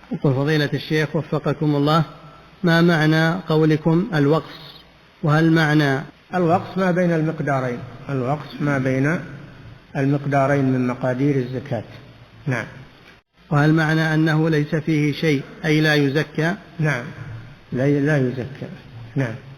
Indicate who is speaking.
Speaker 1: يقول فضيلة الشيخ وفقكم الله، ما معنى قولكم الوقص؟ وهل معنى
Speaker 2: الوقص ما بين المقدارين، الوقص ما بين المقدارين من مقادير الزكاة. نعم.
Speaker 1: وهل معنى أنه ليس فيه شيء أي لا يزكى؟
Speaker 2: نعم، لا يزكى. نعم.